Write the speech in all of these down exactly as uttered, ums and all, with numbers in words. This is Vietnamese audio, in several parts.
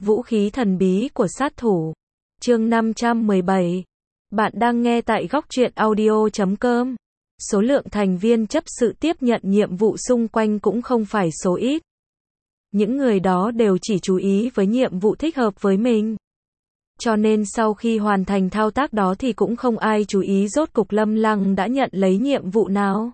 Vũ khí thần bí của sát thủ. Chương năm trăm mười bảy. Bạn đang nghe tại góc truyện audio chấm com. Số lượng thành viên chấp sự tiếp nhận nhiệm vụ xung quanh cũng không phải số ít. Những người đó đều chỉ chú ý với nhiệm vụ thích hợp với mình. Cho nên sau khi hoàn thành thao tác đó thì cũng không ai chú ý rốt cục Lâm Lăng đã nhận lấy nhiệm vụ nào.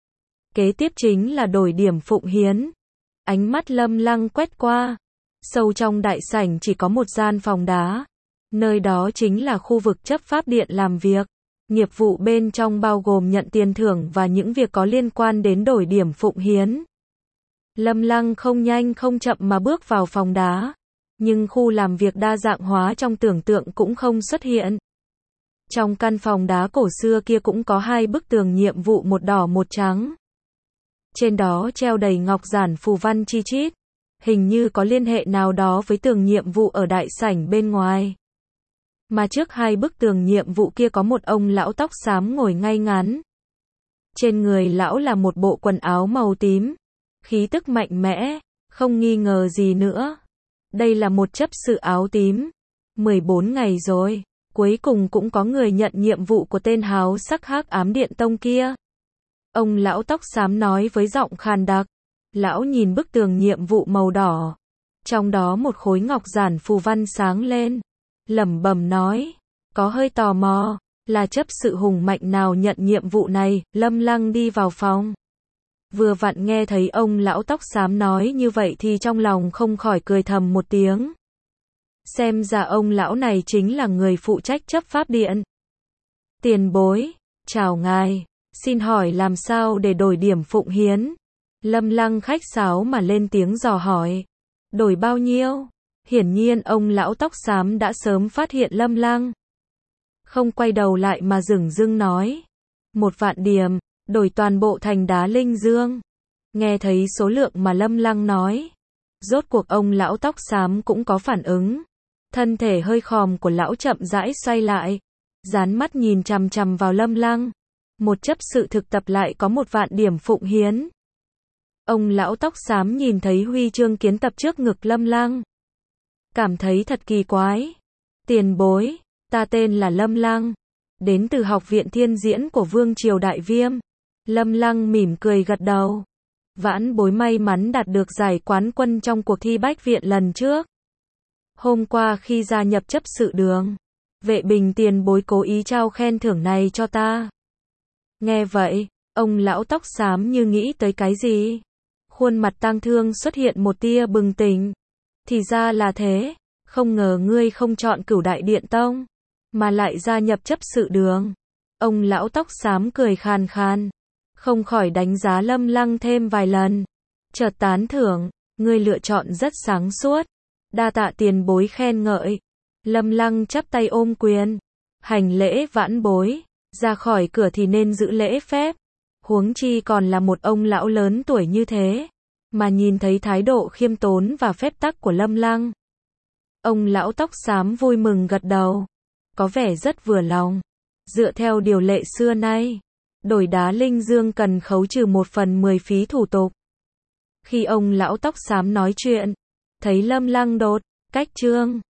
Kế tiếp chính là đổi điểm phụng hiến. Ánh mắt Lâm Lăng quét qua. Sâu trong đại sảnh chỉ có một gian phòng đá. Nơi đó chính là khu vực chấp pháp điện làm việc. Nghiệp vụ bên trong bao gồm nhận tiền thưởng và những việc có liên quan đến đổi điểm phụng hiến. Lâm Lăng không nhanh không chậm mà bước vào phòng đá. Nhưng khu làm việc đa dạng hóa trong tưởng tượng cũng không xuất hiện. Trong căn phòng đá cổ xưa kia cũng có hai bức tường nhiệm vụ, một đỏ một trắng. Trên đó treo đầy ngọc giản phù văn chi chít. Hình như có liên hệ nào đó với tường nhiệm vụ ở đại sảnh bên ngoài. Mà trước hai bức tường nhiệm vụ kia có một ông lão tóc xám ngồi ngay ngắn. Trên người lão là một bộ quần áo màu tím. Khí tức mạnh mẽ, không nghi ngờ gì nữa. Đây là một chấp sự áo tím. mười bốn ngày rồi, cuối cùng cũng có người nhận nhiệm vụ của tên háo sắc Hắc Ám Điện Tông kia. Ông lão tóc xám nói với giọng khàn đặc. Lão nhìn bức tường nhiệm vụ màu đỏ. Trong đó một khối ngọc giản phù văn sáng lên. Lẩm bẩm nói. Có hơi tò mò. Là chấp sự hùng mạnh nào nhận nhiệm vụ này? Lâm Lăng đi vào phòng. Vừa vặn nghe thấy ông lão tóc xám nói như vậy thì trong lòng không khỏi cười thầm một tiếng. Xem ra ông lão này chính là người phụ trách chấp pháp điện. Tiền bối. Chào ngài. Xin hỏi làm sao để đổi điểm phụng hiến? Lâm Lăng khách sáo mà lên tiếng dò hỏi. Đổi bao nhiêu? Hiển nhiên ông lão tóc xám đã sớm phát hiện Lâm Lăng. Không quay đầu lại mà dửng dưng nói. Một vạn điểm, đổi toàn bộ thành đá linh dương. Nghe thấy số lượng mà Lâm Lăng nói. Rốt cuộc ông lão tóc xám cũng có phản ứng. Thân thể hơi khòm của lão chậm rãi xoay lại. Dán mắt nhìn chằm chằm vào Lâm Lăng. Một chấp sự thực tập lại có một vạn điểm phụng hiến. Ông lão tóc xám nhìn thấy huy chương kiến tập trước ngực Lâm Lăng. Cảm thấy thật kỳ quái. Tiền bối, ta tên là Lâm Lăng. Đến từ học viện thiên diễn của Vương Triều Đại Viêm. Lâm Lăng mỉm cười gật đầu. Vãn bối may mắn đạt được giải quán quân trong cuộc thi bách viện lần trước. Hôm qua khi gia nhập chấp sự đường, Vệ Bình tiền bối cố ý trao khen thưởng này cho ta. Nghe vậy, ông lão tóc xám như nghĩ tới cái gì. Khuôn mặt tang thương xuất hiện một tia bừng tỉnh. Thì ra là thế, không ngờ ngươi không chọn Cửu Đại Điện Tông, mà lại gia nhập chấp sự đường. Ông lão tóc xám cười khàn khàn, không khỏi đánh giá Lâm Lăng thêm vài lần. Chợt tán thưởng, ngươi lựa chọn rất sáng suốt. Đa tạ tiền bối khen ngợi. Lâm Lăng chắp tay ôm quyền, hành lễ vãn bối, ra khỏi cửa thì nên giữ lễ phép. Huống chi còn là một ông lão lớn tuổi như thế. Mà nhìn thấy thái độ khiêm tốn và phép tắc của Lâm Lăng. Ông lão tóc xám vui mừng gật đầu. Có vẻ rất vừa lòng. Dựa theo điều lệ xưa nay, đổi đá linh dương cần khấu trừ một phần mười phí thủ tục. Khi ông lão tóc xám nói chuyện, thấy Lâm Lăng đột, cách chương.